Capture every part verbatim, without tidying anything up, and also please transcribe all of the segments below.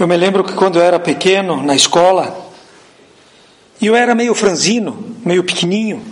Eu me lembro que quando eu era pequeno, na escola, eu era meio franzino, meio pequenininho,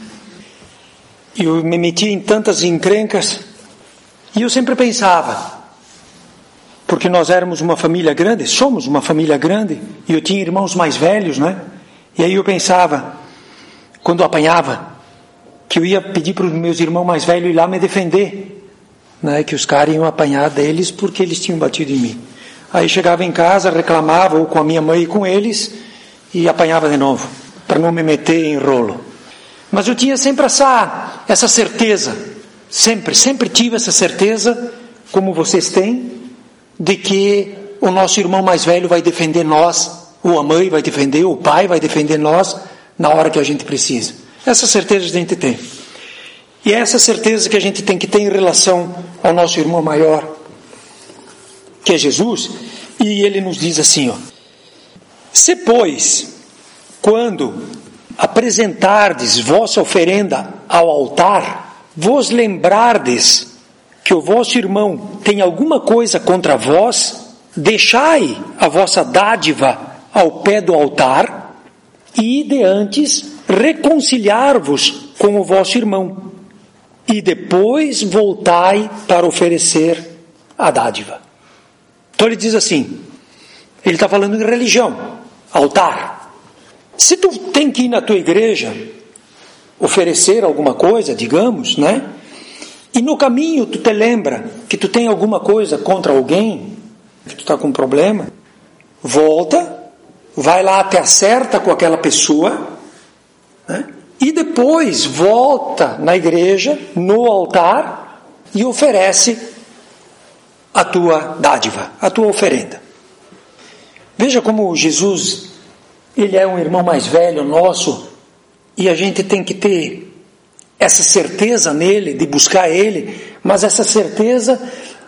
e eu me metia em tantas encrencas, e eu sempre pensava, porque nós éramos uma família grande, somos uma família grande, e eu tinha irmãos mais velhos, né? E aí eu pensava, quando eu apanhava, que eu ia pedir para os meus irmãos mais velhos ir lá me defender, né? Que os caras iam apanhar deles porque eles tinham batido em mim. Aí chegava em casa, reclamava, ou com a minha mãe e com eles, e apanhava de novo, para não me meter em rolo. Mas eu tinha sempre essa, essa certeza, sempre, sempre tive essa certeza, como vocês têm, de que o nosso irmão mais velho vai defender nós, ou a mãe vai defender, ou o pai vai defender nós, na hora que a gente precisa. Essa certeza a gente tem. E é essa certeza que a gente tem que ter em relação ao nosso irmão maior, que é Jesus, e ele nos diz assim, ó, se pois, quando apresentardes vossa oferenda ao altar, vos lembrardes que o vosso irmão tem alguma coisa contra vós, deixai a vossa dádiva ao pé do altar, e de antes reconciliar-vos com o vosso irmão, e depois voltai para oferecer a dádiva. Então ele diz assim, ele está falando de religião, altar. Se tu tem que ir na tua igreja, oferecer alguma coisa, digamos, né? E no caminho tu te lembra que tu tem alguma coisa contra alguém, que tu está com um problema, volta, vai lá, te acerta com aquela pessoa, né? E depois volta na igreja, no altar, e oferece a tua dádiva, a tua oferenda. Veja como Jesus, ele é um irmão mais velho nosso, e a gente tem que ter essa certeza nele, de buscar ele, mas essa certeza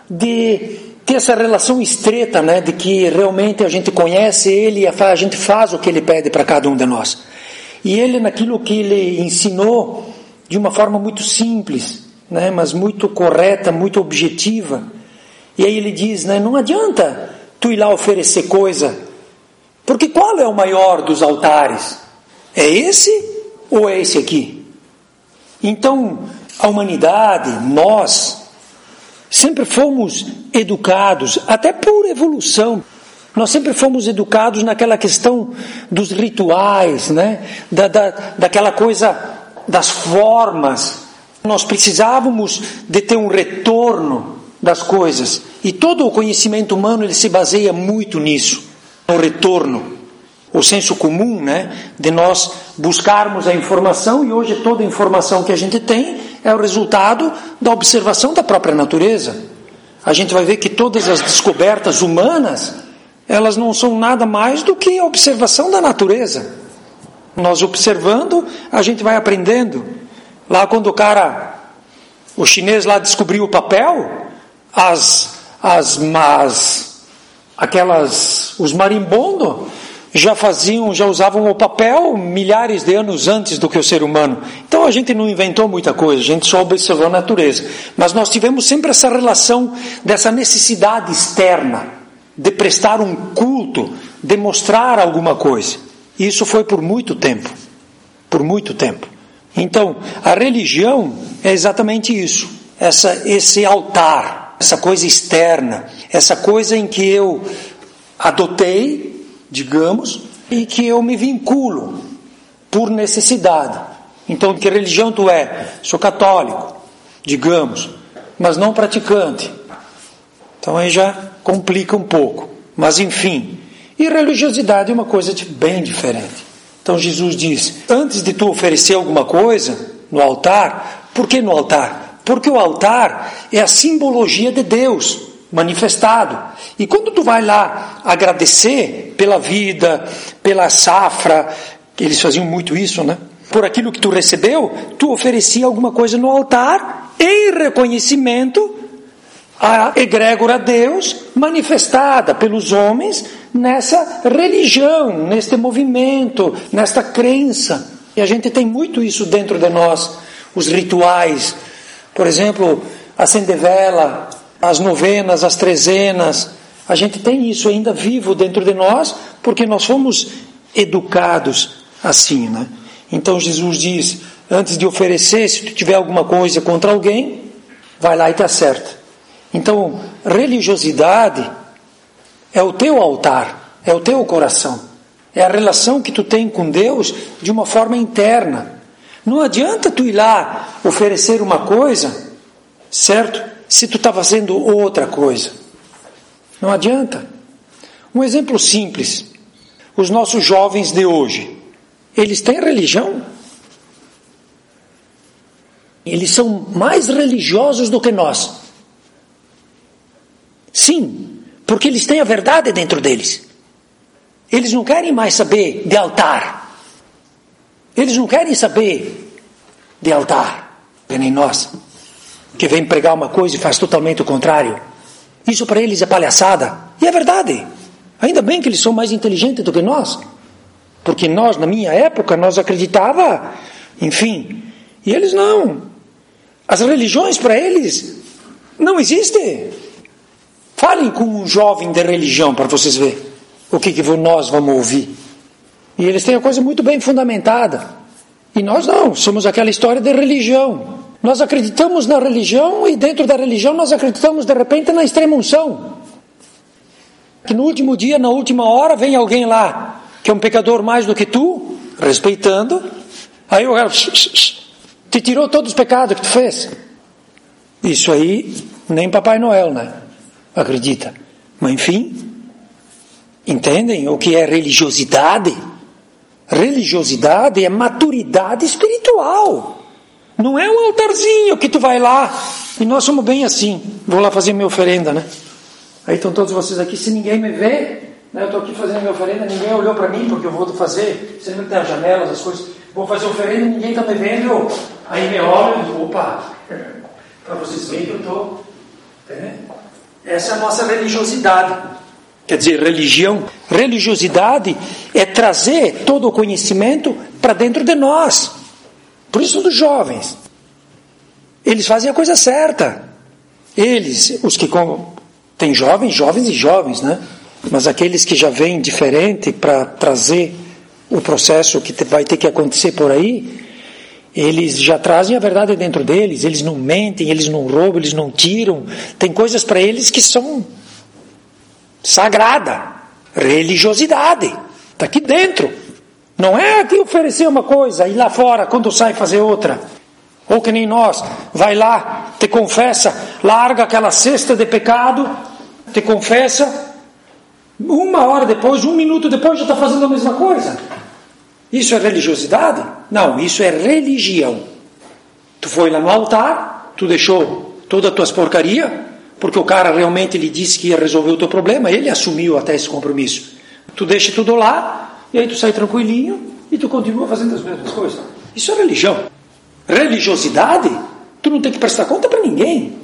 de ter essa relação estreita, né, de que realmente a gente conhece ele e a gente faz o que ele pede para cada um de nós. E ele, naquilo que ele ensinou, de uma forma muito simples, né, mas muito correta, muito objetiva. E aí ele diz, né, não adianta tu ir lá oferecer coisa, porque qual é o maior dos altares? É esse ou é esse aqui? Então, a humanidade, nós, sempre fomos educados, até por evolução, nós sempre fomos educados naquela questão dos rituais, né? da, da, daquela coisa das formas. Nós precisávamos de ter um retorno das coisas. E todo o conhecimento humano ele se baseia muito nisso, no retorno. O senso comum, né, de nós buscarmos a informação, e hoje toda a informação que a gente tem é o resultado da observação da própria natureza. A gente vai ver que todas as descobertas humanas, elas não são nada mais do que a observação da natureza. Nós observando, a gente vai aprendendo. Lá quando o cara, o chinês lá descobriu o papel, as, as, as aquelas, os marimbondos, já faziam, já usavam o papel milhares de anos antes do que o ser humano. Então a gente não inventou muita coisa, a gente só observou a natureza. Mas nós tivemos sempre essa relação dessa necessidade externa, de prestar um culto, de mostrar alguma coisa. E isso foi por muito tempo, por muito tempo. Então, a religião é exatamente isso, essa, esse altar, essa coisa externa, essa coisa em que eu adotei, digamos, e que eu me vinculo por necessidade. Então, que religião tu é? Sou católico, digamos, mas não praticante. Então aí já complica um pouco. Mas enfim, e religiosidade é uma coisa bem diferente. Então Jesus diz, antes de tu oferecer alguma coisa no altar, por que no altar? Porque o altar é a simbologia de Deus manifestado. E quando tu vai lá agradecer pela vida, pela safra, eles faziam muito isso, né? Por aquilo que tu recebeu, tu oferecia alguma coisa no altar em reconhecimento à egrégora Deus manifestada pelos homens nessa religião, neste movimento, nesta crença. E a gente tem muito isso dentro de nós, os rituais. Por exemplo, acender vela, as novenas, as trezenas, A gente tem isso ainda vivo dentro de nós, porque nós fomos educados assim, né? Então Jesus diz, antes de oferecer, se tu tiver alguma coisa contra alguém, vai lá e te acerta. Então, religiosidade é o teu altar, é o teu coração, é a relação que tu tem com Deus de uma forma interna. Não adianta tu ir lá oferecer uma coisa, certo? Se tu está fazendo outra coisa. Não adianta. Um exemplo simples. Os nossos jovens de hoje, eles têm religião? Eles são mais religiosos do que nós. Sim, porque eles têm a verdade dentro deles. Eles não querem mais saber de altar. Eles não querem saber de altar, que nem nós, que vem pregar uma coisa e faz totalmente o contrário. Isso para eles é palhaçada. E é verdade. Ainda bem que eles são mais inteligentes do que nós. Porque nós, na minha época, nós acreditava, enfim, e eles não. As religiões para eles não existem. Falem com um jovem de religião para vocês verem o que, que nós vamos ouvir. E eles têm a coisa muito bem fundamentada. E nós não, somos aquela história de religião. Nós acreditamos na religião e dentro da religião nós acreditamos de repente na extrema-unção. Que no último dia, na última hora, vem alguém lá, que é um pecador mais do que tu, respeitando, aí o cara te tirou todos os pecados que tu fez. Isso aí, nem Papai Noel, né? Acredita. Mas enfim, entendem o que é religiosidade? Religiosidade é maturidade espiritual. Não é um altarzinho que tu vai lá, e nós somos bem assim, vou lá fazer minha oferenda, né? Aí estão todos vocês aqui, se ninguém me vê, né, eu estou aqui fazendo minha oferenda, ninguém olhou para mim, porque eu vou fazer, sempre tem as janelas, as coisas, vou fazer oferenda, ninguém está me vendo, aí me olha e digo, opa, para vocês verem que eu estou, entendeu? Essa é a nossa religiosidade. Quer dizer, religião, religiosidade é trazer todo o conhecimento para dentro de nós. Por isso dos jovens, eles fazem a coisa certa. Eles, os que tem jovens, jovens e jovens, né? Mas aqueles que já vêm diferente para trazer o processo que vai ter que acontecer por aí, eles já trazem a verdade dentro deles, eles não mentem, eles não roubam, eles não tiram. Tem coisas para eles que são sagrada, religiosidade, está aqui dentro. Não é aqui oferecer uma coisa e lá fora, quando sai, fazer outra. Ou que nem nós, vai lá, te confessa, larga aquela cesta de pecado, te confessa, uma hora depois, um minuto depois já está fazendo a mesma coisa. Isso é religiosidade? Não, isso é religião. Tu foi lá no altar, tu deixou todas as tuas porcarias, porque o cara realmente lhe disse que ia resolver o teu problema, ele assumiu até esse compromisso. Tu deixa tudo lá, e aí tu sai tranquilinho, e tu continua fazendo as mesmas coisas. Isso é religião. Religiosidade, tu não tem que prestar conta para ninguém.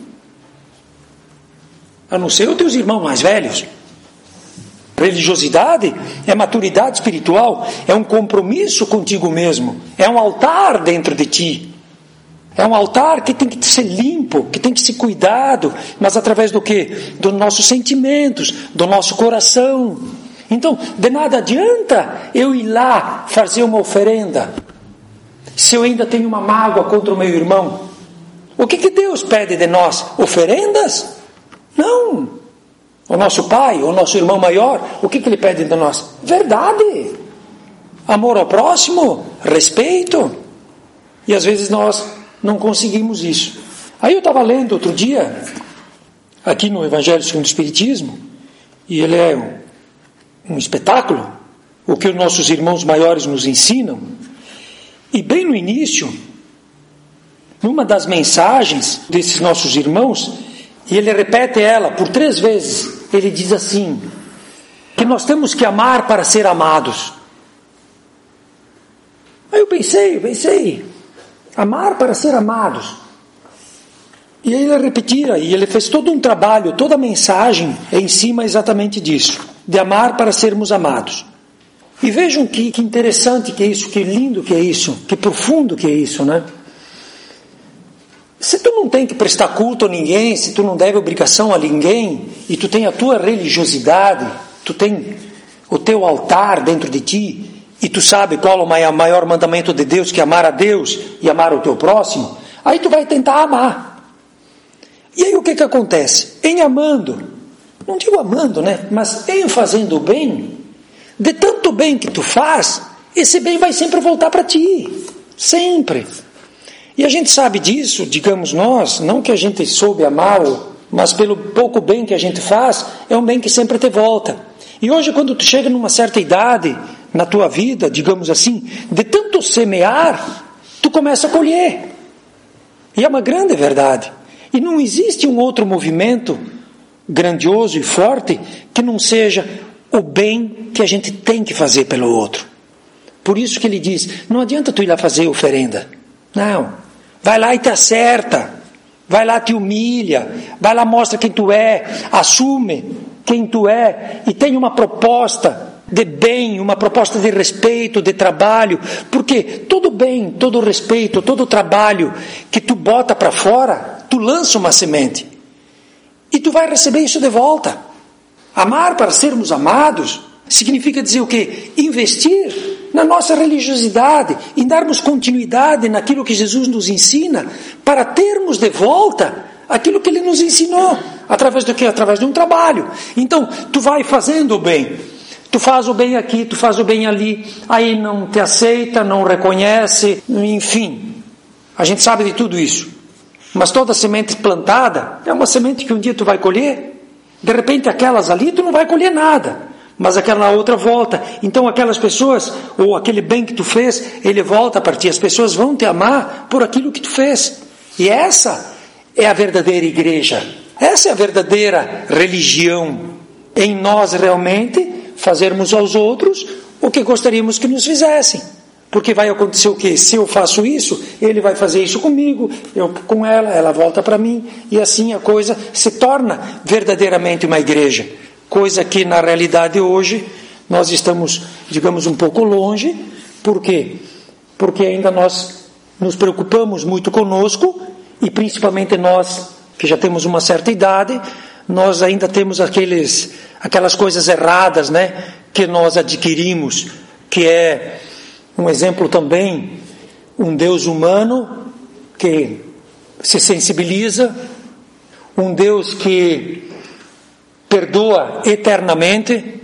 A não ser os teus irmãos mais velhos. Religiosidade é maturidade espiritual, é um compromisso contigo mesmo, é um altar dentro de ti. É um altar que tem que ser limpo, que tem que ser cuidado, mas através do quê? Dos nossos sentimentos, do nosso coração. Então, de nada adianta eu ir lá fazer uma oferenda, se eu ainda tenho uma mágoa contra o meu irmão. O que, que Deus pede de nós? Oferendas? Não. O nosso pai, o nosso irmão maior, o que, que ele pede de nós? Verdade. Amor ao próximo, respeito. E às vezes nós não conseguimos isso. Aí eu estava lendo outro dia, aqui no Evangelho segundo o Espiritismo, e ele é um, um espetáculo, o que os nossos irmãos maiores nos ensinam. E bem no início, numa das mensagens desses nossos irmãos, e ele repete ela por três vezes, ele diz assim, que nós temos que amar para ser amados. Aí eu pensei, eu pensei, amar para ser amados. E aí ele repetia, e ele fez todo um trabalho, toda a mensagem é em cima exatamente disso, de amar para sermos amados. E vejam que, que interessante que é isso, que lindo que é isso, que profundo que é isso, né? Se tu não tem que prestar culto a ninguém, se tu não deve obrigação a ninguém, e tu tem a tua religiosidade, tu tem o teu altar dentro de ti, e tu sabe qual é o maior mandamento de Deus, que é amar a Deus e amar o teu próximo, aí tu vai tentar amar. E aí o que que acontece? Em amando, não digo amando, né? Mas em fazendo o bem, de tanto bem que tu faz, esse bem vai sempre voltar para ti. Sempre. E a gente sabe disso, digamos nós, não que a gente soube amar, mas pelo pouco bem que a gente faz, é um bem que sempre te volta. E hoje, quando tu chega numa certa idade na tua vida, digamos assim, de tanto semear, tu começa a colher. E é uma grande verdade. E não existe um outro movimento grandioso e forte que não seja o bem que a gente tem que fazer pelo outro. Por isso que ele diz, não adianta tu ir lá fazer oferenda. Não. Vai lá e te acerta. Vai lá, te humilha. Vai lá, mostra quem tu é. Assume quem tu é. E tem uma proposta de bem, uma proposta de respeito, de trabalho. Porque todo bem, todo respeito, todo trabalho que tu bota para fora, tu lança uma semente. E tu vai receber isso de volta. Amar para sermos amados significa dizer o quê? Investir na nossa religiosidade, em darmos continuidade naquilo que Jesus nos ensina, para termos de volta aquilo que Ele nos ensinou, através do quê? Através de um trabalho. Então, tu vai fazendo o bem, tu faz o bem aqui, tu faz o bem ali, aí não te aceita, não reconhece, enfim, a gente sabe de tudo isso. Mas toda semente plantada é uma semente que um dia tu vai colher. De repente aquelas ali tu não vai colher nada, mas aquela outra volta. Então aquelas pessoas, ou aquele bem que tu fez, ele volta para ti. As pessoas vão te amar por aquilo que tu fez. E essa é a verdadeira igreja. Essa é a verdadeira religião. Em nós realmente fazermos aos outros o que gostaríamos que nos fizessem. Porque vai acontecer o quê? Se eu faço isso, ele vai fazer isso comigo, eu com ela, ela volta para mim, e assim a coisa se torna verdadeiramente uma igreja. Coisa que na realidade hoje nós estamos, digamos, um pouco longe. Por quê? Porque ainda nós nos preocupamos muito conosco, e principalmente nós que já temos uma certa idade, nós ainda temos aqueles, aquelas coisas erradas, né, que nós adquirimos, que é um exemplo também, um Deus humano que se sensibiliza, um Deus que perdoa eternamente.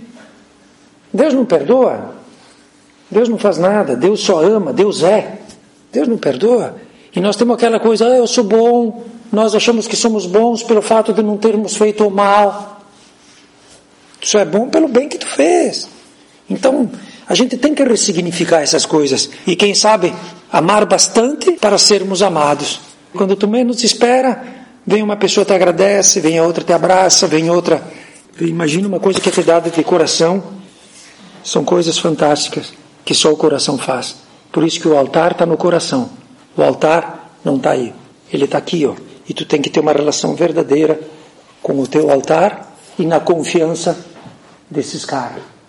Deus não perdoa, Deus não faz nada, Deus só ama, Deus é, Deus não perdoa. E nós temos aquela coisa, ah, eu sou bom, nós achamos que somos bons pelo fato de não termos feito o mal. Tu só é bom pelo bem que tu fez. Então, a gente tem que ressignificar essas coisas. E quem sabe, amar bastante para sermos amados. Quando tu menos espera, vem uma pessoa te agradece, vem a outra te abraça, vem outra... Imagina uma coisa que é te dada de coração. São coisas fantásticas que só o coração faz. Por isso que o altar está no coração. O altar não está aí. Ele está aqui, ó. E tu tem que ter uma relação verdadeira com o teu altar e na confiança desses caras.